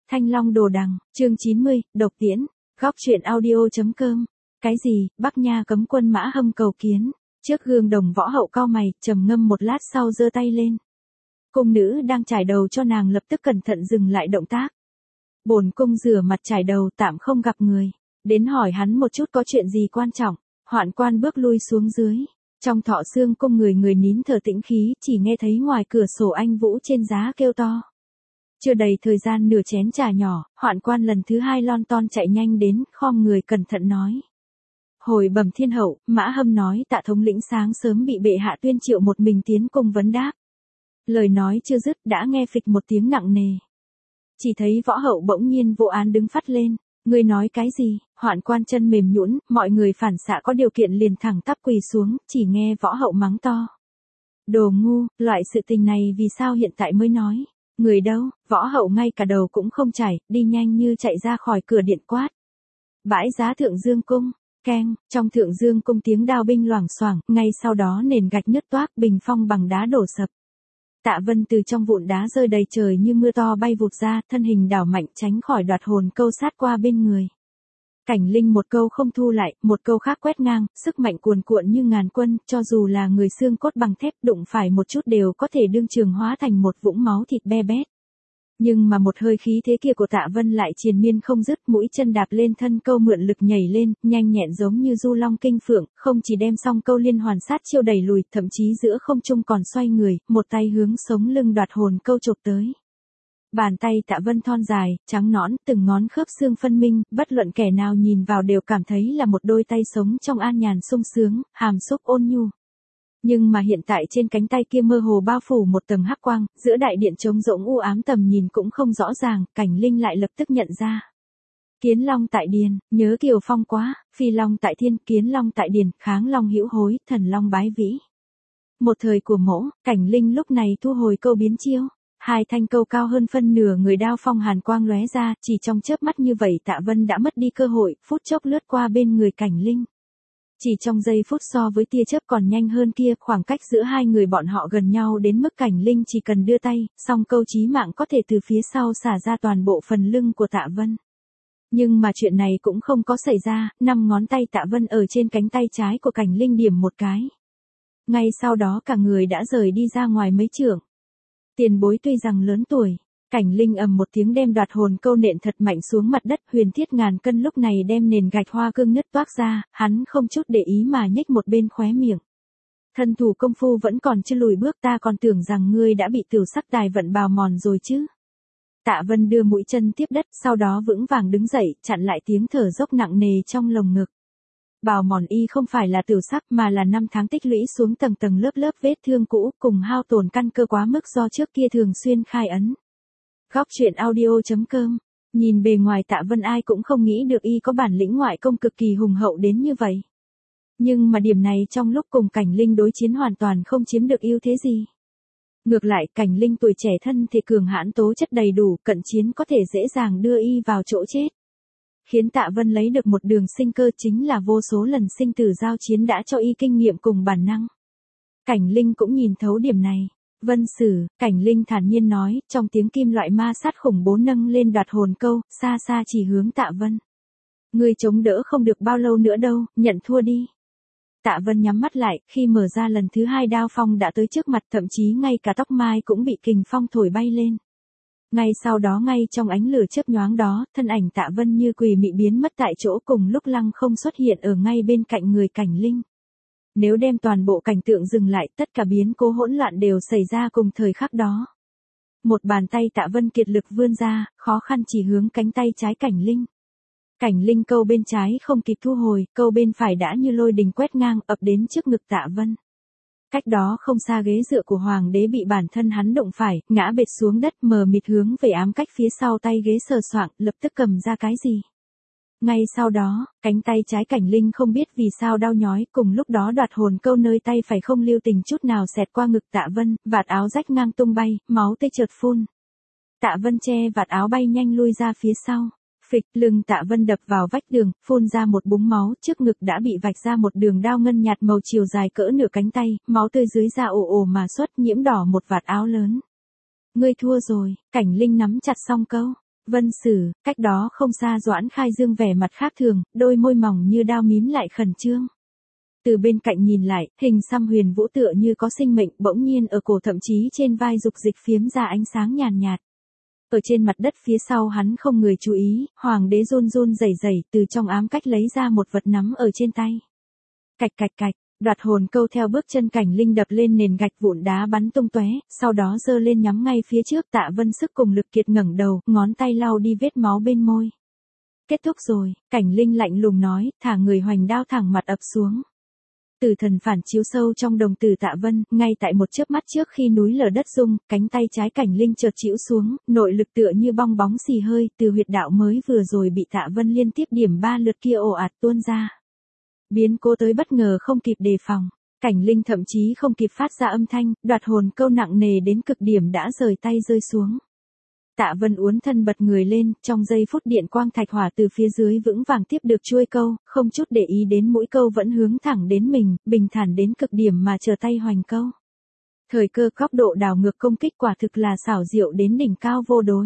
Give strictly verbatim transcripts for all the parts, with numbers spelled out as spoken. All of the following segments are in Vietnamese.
Thanh Long Đồ Đằng, chương chín mươi, độc tiễn, góc truyện audio.com. Cái gì, Bắc Nha cấm quân Mã Hâm cầu kiến. Trước gương đồng võ hậu cau mày, trầm ngâm một lát sau giơ tay lên. Cung nữ đang chải đầu cho nàng lập tức cẩn thận dừng lại động tác. Bổn cung rửa mặt chải đầu tạm không gặp người. Đến hỏi hắn một chút có chuyện gì quan trọng. Hoạn quan bước lui xuống dưới. Trong Thọ Xương cung người người nín thở tĩnh khí, chỉ nghe thấy ngoài cửa sổ anh Vũ trên giá kêu to. Chưa đầy thời gian nửa chén trà nhỏ, hoạn quan lần thứ hai lon ton chạy nhanh đến, khom người cẩn thận nói. Hồi bẩm thiên hậu, Mã Hâm nói Tạ thống lĩnh sáng sớm bị bệ hạ tuyên triệu một mình tiến cung vấn đáp. Lời nói chưa dứt đã nghe phịch một tiếng nặng nề. Chỉ thấy võ hậu bỗng nhiên vô án đứng phắt lên. Ngươi nói cái gì? Hoạn quan chân mềm nhũn, mọi người phản xạ có điều kiện liền thẳng tắp quỳ xuống, chỉ nghe võ hậu mắng to. Đồ ngu, loại sự tình này vì sao hiện tại mới nói? Người đâu? Võ hậu ngay cả đầu cũng không chảy, đi nhanh như chạy ra khỏi cửa điện quát. Bãi giá Thượng Dương cung, keng, trong Thượng Dương cung tiếng đao binh loảng xoảng, ngay sau đó nền gạch nứt toác, bình phong bằng đá đổ sập. Tạ Vân từ trong vụn đá rơi đầy trời như mưa to bay vụt ra, thân hình đảo mạnh tránh khỏi đoạt hồn câu sát qua bên người. Cảnh Linh một câu không thu lại, một câu khác quét ngang, sức mạnh cuồn cuộn như ngàn quân, cho dù là người xương cốt bằng thép đụng phải một chút đều có thể đương trường hóa thành một vũng máu thịt be bét. Nhưng mà một hơi khí thế kia của Tạ Vân lại triền miên không dứt, mũi chân đạp lên thân câu mượn lực nhảy lên, nhanh nhẹn giống như du long kinh phượng, không chỉ đem xong câu liên hoàn sát chiêu đẩy lùi, thậm chí giữa không trung còn xoay người, một tay hướng sống lưng đoạt hồn câu chộp tới. Bàn tay Tạ Vân thon dài, trắng nõn, từng ngón khớp xương phân minh, bất luận kẻ nào nhìn vào đều cảm thấy là một đôi tay sống trong an nhàn sung sướng, hàm xúc ôn nhu. Nhưng mà hiện tại trên cánh tay kia mơ hồ bao phủ một tầng hắc quang, giữa đại điện trống rỗng u ám tầm nhìn cũng không rõ ràng, Cảnh Linh lại lập tức nhận ra. Kiến long tại điền, nhớ Kiều Phong quá, phi long tại thiên, kiến long tại điền, kháng long hữu hối, thần long bái vĩ. Một thời của mỗ, Cảnh Linh lúc này thu hồi câu biến chiêu. Hai thanh câu cao hơn phân nửa người đao phong hàn quang lóe ra, chỉ trong chớp mắt như vậy Tạ Vân đã mất đi cơ hội, phút chốc lướt qua bên người Cảnh Linh. Chỉ trong giây phút so với tia chớp còn nhanh hơn kia, khoảng cách giữa hai người bọn họ gần nhau đến mức Cảnh Linh chỉ cần đưa tay, song câu chí mạng có thể từ phía sau xả ra toàn bộ phần lưng của Tạ Vân. Nhưng mà chuyện này cũng không có xảy ra, năm ngón tay Tạ Vân ở trên cánh tay trái của Cảnh Linh điểm một cái. Ngay sau đó cả người đã rời đi ra ngoài mấy trượng. Tiền bối tuy rằng lớn tuổi, Cảnh Linh ầm một tiếng đem đoạt hồn câu nện thật mạnh xuống mặt đất, huyền thiết ngàn cân lúc này đem nền gạch hoa cương nứt toác ra, hắn không chút để ý mà nhếch một bên khóe miệng. Thân thủ công phu vẫn còn chưa lùi bước, ta còn tưởng rằng ngươi đã bị tiểu sắc tài vận bào mòn rồi chứ. Tạ Vân đưa mũi chân tiếp đất, sau đó vững vàng đứng dậy, chặn lại tiếng thở dốc nặng nề trong lồng ngực. Bào mòn y không phải là tiểu sắc mà là năm tháng tích lũy xuống tầng tầng lớp lớp vết thương cũ, cùng hao tổn căn cơ quá mức do trước kia thường xuyên khai ấn. Góc truyện audio.com. Nhìn bề ngoài Tạ Vân ai cũng không nghĩ được y có bản lĩnh ngoại công cực kỳ hùng hậu đến như vậy. Nhưng mà điểm này trong lúc cùng Cảnh Linh đối chiến hoàn toàn không chiếm được ưu thế gì. Ngược lại, Cảnh Linh tuổi trẻ thân thể cường hãn tố chất đầy đủ, cận chiến có thể dễ dàng đưa y vào chỗ chết. Khiến Tạ Vân lấy được một đường sinh cơ chính là vô số lần sinh tử giao chiến đã cho y kinh nghiệm cùng bản năng. Cảnh Linh cũng nhìn thấu điểm này. Vân Sử, Cảnh Linh thản nhiên nói, trong tiếng kim loại ma sát khủng bố nâng lên đoạt hồn câu, xa xa chỉ hướng Tạ Vân. Ngươi chống đỡ không được bao lâu nữa đâu, nhận thua đi. Tạ Vân nhắm mắt lại, khi mở ra lần thứ hai đao phong đã tới trước mặt, thậm chí ngay cả tóc mai cũng bị kình phong thổi bay lên. Ngay sau đó ngay trong ánh lửa chớp nhoáng đó, thân ảnh Tạ Vân như quỷ mị biến mất tại chỗ, cùng lúc lăng không xuất hiện ở ngay bên cạnh người Cảnh Linh. Nếu đem toàn bộ cảnh tượng dừng lại, tất cả biến cố hỗn loạn đều xảy ra cùng thời khắc đó. Một bàn tay Tạ Vân kiệt lực vươn ra, khó khăn chỉ hướng cánh tay trái Cảnh Linh. Cảnh Linh câu bên trái không kịp thu hồi, câu bên phải đã như lôi đình quét ngang ập đến trước ngực Tạ Vân. Cách đó không xa ghế dựa của hoàng đế bị bản thân hắn đụng phải, ngã bệt xuống đất, mờ mịt hướng về ám cách phía sau tay ghế sờ soạng, lập tức cầm ra cái gì. Ngay sau đó, cánh tay trái Cảnh Linh không biết vì sao đau nhói, cùng lúc đó đoạt hồn câu nơi tay phải không lưu tình chút nào xẹt qua ngực Tạ Vân, vạt áo rách ngang tung bay, máu tươi chợt phun. Tạ Vân che vạt áo bay nhanh lui ra phía sau. Phịch, lưng Tạ Vân đập vào vách tường, phun ra một búng máu, trước ngực đã bị vạch ra một đường đao ngân nhạt màu chiều dài cỡ nửa cánh tay, máu tươi dưới da ồ ồ mà xuất, nhiễm đỏ một vạt áo lớn. Ngươi thua rồi, Cảnh Linh nắm chặt song câu. Vân Sử, cách đó không xa Doãn Khai Dương vẻ mặt khác thường, đôi môi mỏng như đao mím lại khẩn trương. Từ bên cạnh nhìn lại, hình xăm huyền vũ tựa như có sinh mệnh, bỗng nhiên ở cổ thậm chí trên vai dục dịch phiếm ra ánh sáng nhàn nhạt. Ở trên mặt đất phía sau hắn không người chú ý, hoàng đế run run rẩy rẩy từ trong ám cách lấy ra một vật nắm ở trên tay. Cạch cạch cạch, đoạt hồn câu theo bước chân Cảnh Linh đập lên nền gạch vụn đá bắn tung tóe, sau đó giơ lên nhắm ngay phía trước. Tạ Vân sức cùng lực kiệt ngẩng đầu, ngón tay lau đi vết máu bên môi. Kết thúc rồi, Cảnh Linh lạnh lùng nói, thả người hoành đao thẳng mặt ập xuống. Tử thần phản chiếu sâu trong đồng tử Tạ Vân, ngay tại một chớp mắt trước khi núi lở đất rung, cánh tay trái Cảnh Linh chợt chĩu xuống, nội lực tựa như bong bóng xì hơi, từ huyệt đạo mới vừa rồi bị Tạ Vân liên tiếp điểm ba lượt kia ồ ạt tuôn ra. Biến cố tới bất ngờ không kịp đề phòng, Cảnh Linh thậm chí không kịp phát ra âm thanh, đoạt hồn câu nặng nề đến cực điểm đã rời tay rơi xuống. Tạ Vân uốn thân bật người lên, trong giây phút điện quang thạch hỏa từ phía dưới vững vàng tiếp được chuôi câu, không chút để ý đến mũi câu vẫn hướng thẳng đến mình, bình thản đến cực điểm mà chờ tay hoành câu. Thời cơ góc độ đảo ngược công kích quả thực là xảo diệu đến đỉnh cao vô đối.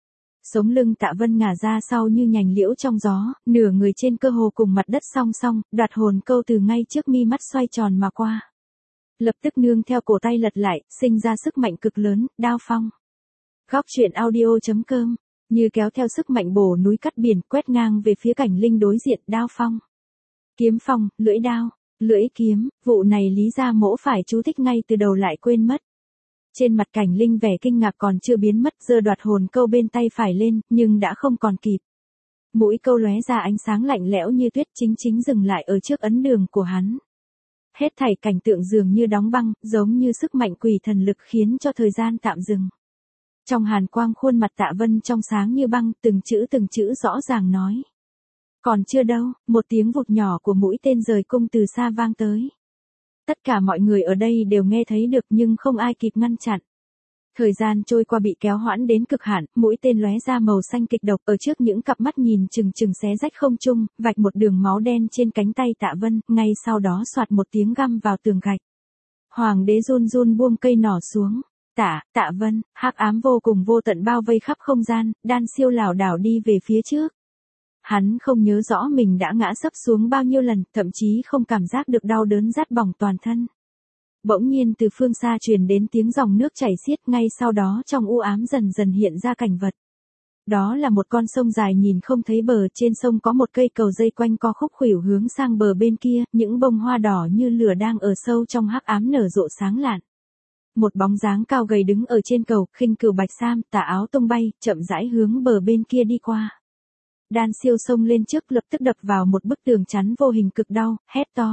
Sống lưng Tạ Vân ngả ra sau như nhành liễu trong gió, nửa người trên cơ hồ cùng mặt đất song song, đoạt hồn câu từ ngay trước mi mắt xoay tròn mà qua. Lập tức nương theo cổ tay lật lại, sinh ra sức mạnh cực lớn, đao phong. Góc truyện audio.com, như kéo theo sức mạnh bổ núi cắt biển, quét ngang về phía Cảnh Linh đối diện, đao phong. Kiếm phong, lưỡi đao, lưỡi kiếm, vụ này Lý Gia Mỗ phải chú thích ngay từ đầu lại quên mất. Trên mặt Cảnh Linh vẻ kinh ngạc còn chưa biến mất, giơ đoạt hồn câu bên tay phải lên, nhưng đã không còn kịp. Mũi câu lóe ra ánh sáng lạnh lẽo như tuyết, chính chính dừng lại ở trước ấn đường của hắn. Hết thảy cảnh tượng dường như đóng băng, giống như sức mạnh quỷ thần lực khiến cho thời gian tạm dừng. Trong hàn quang khuôn mặt Tạ Vân trong sáng như băng, từng chữ từng chữ rõ ràng nói. Còn chưa đâu, một tiếng vụt nhỏ của mũi tên rời cung từ xa vang tới. Tất cả mọi người ở đây đều nghe thấy được nhưng không ai kịp ngăn chặn. Thời gian trôi qua bị kéo hoãn đến cực hạn, mũi tên lóe ra màu xanh kịch độc ở trước những cặp mắt nhìn chừng chừng xé rách không trung, vạch một đường máu đen trên cánh tay Tạ Vân, ngay sau đó xoạt một tiếng găm vào tường gạch. Hoàng đế run run buông cây nỏ xuống. Tạ, Tạ Vân, hắc ám vô cùng vô tận bao vây khắp không gian, đan siêu lảo đảo đi về phía trước. Hắn không nhớ rõ mình đã ngã sấp xuống bao nhiêu lần, thậm chí không cảm giác được đau đớn rát bỏng toàn thân. Bỗng nhiên từ phương xa truyền đến tiếng dòng nước chảy xiết, ngay sau đó trong u ám dần dần hiện ra cảnh vật. Đó là một con sông dài nhìn không thấy bờ, trên sông có một cây cầu dây quanh co khúc khuỷu hướng sang bờ bên kia, những bông hoa đỏ như lửa đang ở sâu trong hắc ám nở rộ sáng lạn. Một bóng dáng cao gầy đứng ở trên cầu, khinh cửu bạch sam, tà áo tung bay, chậm rãi hướng bờ bên kia đi qua. Đan siêu xông lên trước, lập tức đập vào một bức tường chắn vô hình, cực đau, hét to.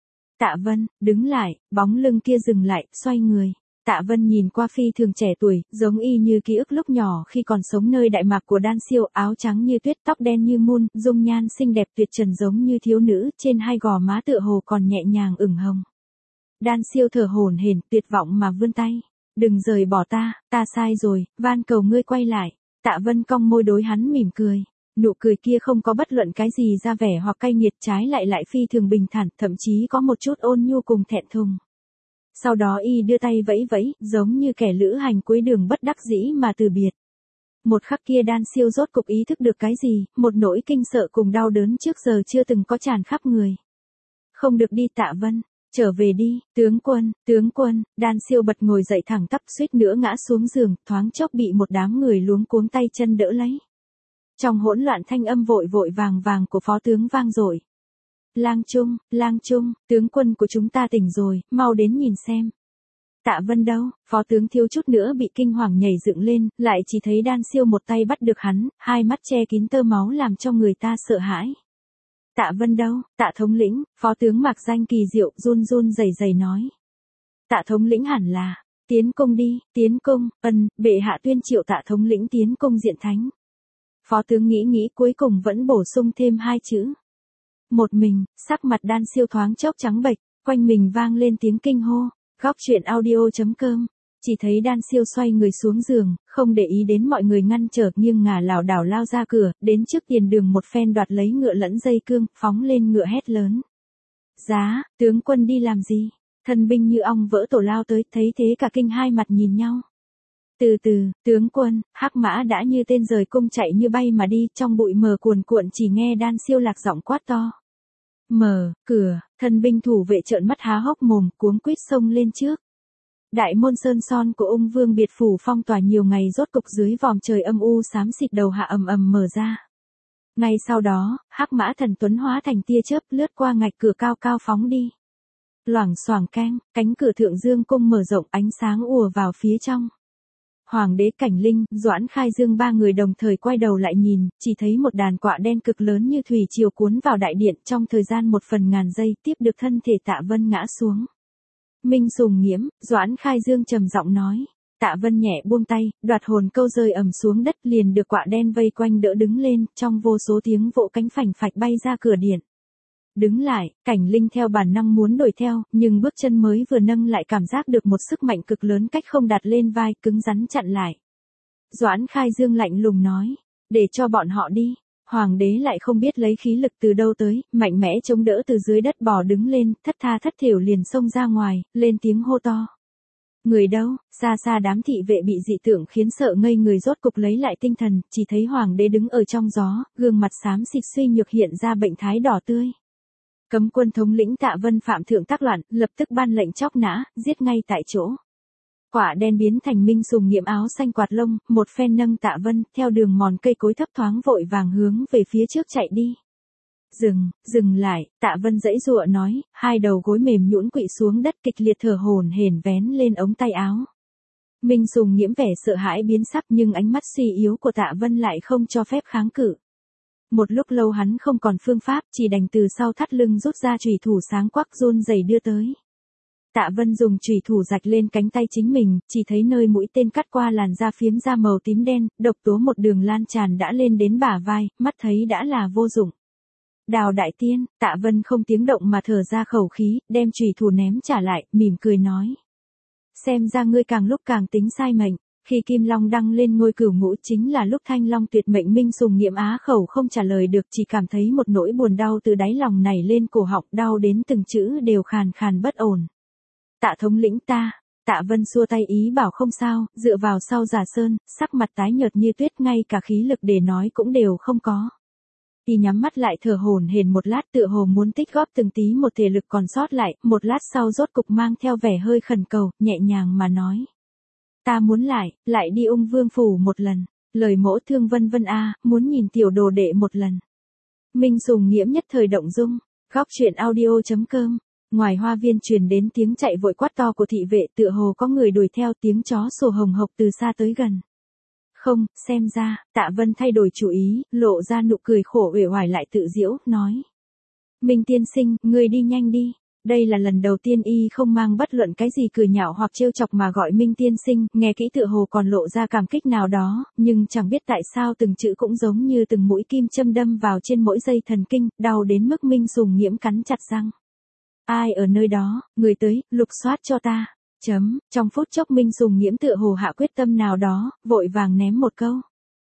Tạ Vân, đứng lại, bóng lưng kia dừng lại, xoay người. Tạ Vân nhìn qua phi thường trẻ tuổi, giống y như ký ức lúc nhỏ khi còn sống nơi Đại Mạc của Đan siêu, áo trắng như tuyết, tóc đen như mun, dung nhan xinh đẹp tuyệt trần giống như thiếu nữ, trên hai gò má tựa hồ còn nhẹ nhàng ửng hồng. Đan siêu thở hổn hển, tuyệt vọng mà vươn tay. Đừng rời bỏ ta, ta sai rồi, van cầu ngươi quay lại. Tạ Vân cong môi đối hắn mỉm cười. Nụ cười kia không có bất luận cái gì ra vẻ hoặc cay nghiệt, trái lại lại phi thường bình thản, thậm chí có một chút ôn nhu cùng thẹn thùng. Sau đó y đưa tay vẫy vẫy, giống như kẻ lữ hành cuối đường bất đắc dĩ mà từ biệt. Một khắc kia Đan siêu rốt cục ý thức được cái gì, một nỗi kinh sợ cùng đau đớn trước giờ chưa từng có tràn khắp người. Không được đi Tạ Vân. Trở về đi, tướng quân, tướng quân. Đan siêu bật ngồi dậy thẳng tắp, suýt nữa ngã xuống giường, thoáng chốc bị một đám người luống cuống tay chân đỡ lấy. Trong hỗn loạn thanh âm vội vội vàng vàng của phó tướng vang dội. Lang Trung, Lang Trung, tướng quân của chúng ta tỉnh rồi, mau đến nhìn xem. Tạ Vân đâu? Phó tướng thiếu chút nữa bị kinh hoàng nhảy dựng lên, lại chỉ thấy Đan siêu một tay bắt được hắn, hai mắt che kín tơ máu làm cho người ta sợ hãi. Tạ Vân đâu? Tạ thống lĩnh, phó tướng mặc danh kỳ diệu, run run rẩy rẩy nói. Tạ thống lĩnh hẳn là, tiến công đi, tiến công, ân, bệ hạ tuyên triệu Tạ thống lĩnh tiến công diện thánh. Phó tướng nghĩ nghĩ cuối cùng vẫn bổ sung thêm hai chữ. Một mình, sắc mặt Đan siêu thoáng chốc trắng bệch, quanh mình vang lên tiếng kinh hô. Góc truyện audio.com, chỉ thấy Đan siêu xoay người xuống giường, không để ý đến mọi người ngăn trở, nghiêng ngả lảo đảo lao ra cửa, đến trước tiền đường một phen đoạt lấy ngựa lẫn dây cương, phóng lên ngựa hét lớn. Giá, tướng quân đi làm gì? Thân binh như ong vỡ tổ lao tới, thấy thế cả kinh hai mặt nhìn nhau. Từ từ, tướng quân, hắc mã đã như tên rời cung chạy như bay mà đi, trong bụi mờ cuồn cuộn chỉ nghe Đan Siêu lạc giọng quát to. Mở, cửa, thân binh thủ vệ trợn mắt há hốc mồm, cuống quýt xông lên trước. Đại môn sơn son của ung vương biệt phủ phong tỏa nhiều ngày rốt cục dưới vòm trời âm u xám xịt đầu hạ ầm ầm mở ra. Ngay sau đó, hắc mã thần tuấn hóa thành tia chớp lướt qua ngạch cửa cao cao phóng đi. Loảng xoảng keng, cánh cửa thượng dương cung mở rộng, ánh sáng ùa vào phía trong. Hoàng đế Cảnh Linh, Doãn Khai Dương ba người đồng thời quay đầu lại nhìn, chỉ thấy một đàn quạ đen cực lớn như thủy triều cuốn vào đại điện, trong thời gian một phần ngàn giây tiếp được thân thể Tạ Vân ngã xuống. Minh Sùng Nghiễm, Doãn Khai Dương trầm giọng nói. Tạ Vân nhẹ buông tay, đoạt hồn câu rơi ầm xuống đất, liền được quạ đen vây quanh đỡ đứng lên, trong vô số tiếng vỗ cánh phành phạch bay ra cửa điện. Đứng lại, Cảnh Linh theo bản năng muốn đuổi theo, nhưng bước chân mới vừa nâng lại cảm giác được một sức mạnh cực lớn cách không đặt lên vai, cứng rắn chặn lại. Doãn Khai Dương lạnh lùng nói, để cho bọn họ đi. Hoàng đế lại không biết lấy khí lực từ đâu tới, mạnh mẽ chống đỡ từ dưới đất bò đứng lên, thất tha thất thểu liền xông ra ngoài, lên tiếng hô to. Người đâu? Xa xa đám thị vệ bị dị tượng khiến sợ ngây người rốt cục lấy lại tinh thần, chỉ thấy hoàng đế đứng ở trong gió, gương mặt xám xịt suy nhược hiện ra bệnh thái đỏ tươi. Cấm quân thống lĩnh Tạ Vân phạm thượng tác loạn, lập tức ban lệnh chóc nã, giết ngay tại chỗ. Quả đen biến thành Minh Sùng Nghiễm áo xanh quạt lông, một phen nâng Tạ Vân, theo đường mòn cây cối thấp thoáng vội vàng hướng về phía trước chạy đi. Dừng, dừng lại, Tạ Vân giãy giụa nói, hai đầu gối mềm nhũn quỵ xuống đất kịch liệt thở hổn hển vén lên ống tay áo. Minh Sùng Nghiễm vẻ sợ hãi biến sắc nhưng ánh mắt suy yếu của Tạ Vân lại không cho phép kháng cự. Một lúc lâu hắn không còn phương pháp, chỉ đành từ sau thắt lưng rút ra chùy thủ sáng quắc run rẩy đưa tới. Tạ Vân dùng chùy thủ rạch lên cánh tay chính mình, chỉ thấy nơi mũi tên cắt qua làn da phiếm da màu tím đen, độc tố một đường lan tràn đã lên đến bả vai, mắt thấy đã là vô dụng. Đào đại tiên, Tạ Vân không tiếng động mà thở ra khẩu khí, đem chùy thủ ném trả lại, mỉm cười nói. Xem ra ngươi càng lúc càng tính sai mệnh, khi Kim Long đăng lên ngôi cửu ngũ chính là lúc Thanh Long tuyệt mệnh. Minh Sùng Nghiễm á khẩu không trả lời được, chỉ cảm thấy một nỗi buồn đau từ đáy lòng nảy lên cổ họng, đau đến từng chữ đều khàn khàn bất ổn. Tạ thống lĩnh ta, Tạ Vân xua tay ý bảo không sao, dựa vào sau Giả Sơn, sắc mặt tái nhợt như tuyết, ngay cả khí lực để nói cũng đều không có. Y nhắm mắt lại thở hổn hển một lát, tựa hồ muốn tích góp từng tí một thể lực còn sót lại, một lát sau rốt cục mang theo vẻ hơi khẩn cầu, nhẹ nhàng mà nói. Ta muốn lại, lại đi ung vương phủ một lần, lời mỗ thương Vân Vân a, muốn nhìn tiểu đồ đệ một lần. Minh Sùng Nghiễm nhất thời động dung, góc truyện audio chấm com. Ngoài hoa viên truyền đến tiếng chạy vội quát to của thị vệ, tựa hồ có người đuổi theo, tiếng chó sủa hồng hộc từ xa tới gần. Không, xem ra, Tạ Vân thay đổi chủ ý, lộ ra nụ cười khổ uể oải lại tự giễu, nói. Minh tiên sinh, ngươi đi nhanh đi. Đây là lần đầu tiên y không mang bất luận cái gì cười nhạo hoặc trêu chọc mà gọi Minh tiên sinh, nghe kỹ tựa hồ còn lộ ra cảm kích nào đó, nhưng chẳng biết tại sao từng chữ cũng giống như từng mũi kim châm đâm vào trên mỗi dây thần kinh, đau đến mức Minh Sùng Nghiễm cắn chặt răng. Ai ở nơi đó, người tới, lục soát cho ta. Chấm, trong phút chốc Minh Sùng Nghiễm tựa hồ hạ quyết tâm nào đó, vội vàng ném một câu.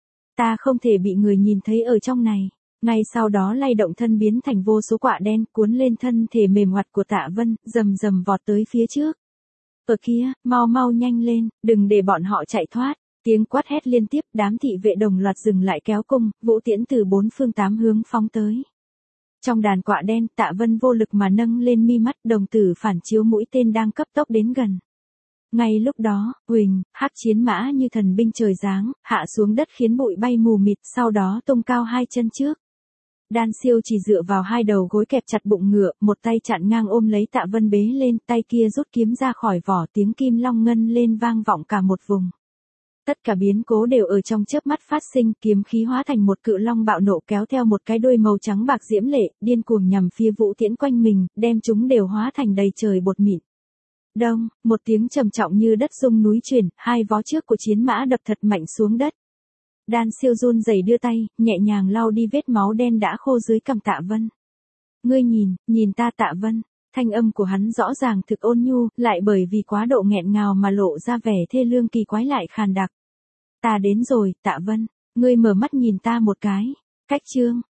Ta không thể bị người nhìn thấy ở trong này. Ngay sau đó lay động thân biến thành vô số quạ đen, cuốn lên thân thể mềm hoạt của Tạ Vân, rầm rầm vọt tới phía trước. Ở kia, mau mau nhanh lên, đừng để bọn họ chạy thoát. Tiếng quát hét liên tiếp, đám thị vệ đồng loạt dừng lại kéo cung, vũ tiễn từ bốn phương tám hướng phóng tới. Trong đàn quạ đen, Tạ Vân vô lực mà nâng lên mi mắt, đồng tử phản chiếu mũi tên đang cấp tốc đến gần. Ngay lúc đó, huỳnh, hắc chiến mã như thần binh trời giáng, hạ xuống đất khiến bụi bay mù mịt, sau đó tung cao hai chân trước. Đan Siêu chỉ dựa vào hai đầu gối kẹp chặt bụng ngựa, một tay chặn ngang ôm lấy Tạ Vân bế lên, tay kia rút kiếm ra khỏi vỏ, tiếng kim long ngân lên vang vọng cả một vùng. Tất cả biến cố đều ở trong chớp mắt phát sinh, kiếm khí hóa thành một cự long bạo nộ kéo theo một cái đuôi màu trắng bạc diễm lệ, điên cuồng nhằm phía vũ tiễn quanh mình, đem chúng đều hóa thành đầy trời bột mịn. Đông, một tiếng trầm trọng như đất rung núi chuyển, hai vó trước của chiến mã đập thật mạnh xuống đất. Đan Siêu run rẩy đưa tay, nhẹ nhàng lau đi vết máu đen đã khô dưới cằm Tạ Vân. Ngươi nhìn, nhìn ta Tạ Vân. Thanh âm của hắn rõ ràng thực ôn nhu, lại bởi vì quá độ nghẹn ngào mà lộ ra vẻ thê lương kỳ quái lại khàn đặc. Ta đến rồi, Tạ Vân. Ngươi mở mắt nhìn ta một cái. Cách chương.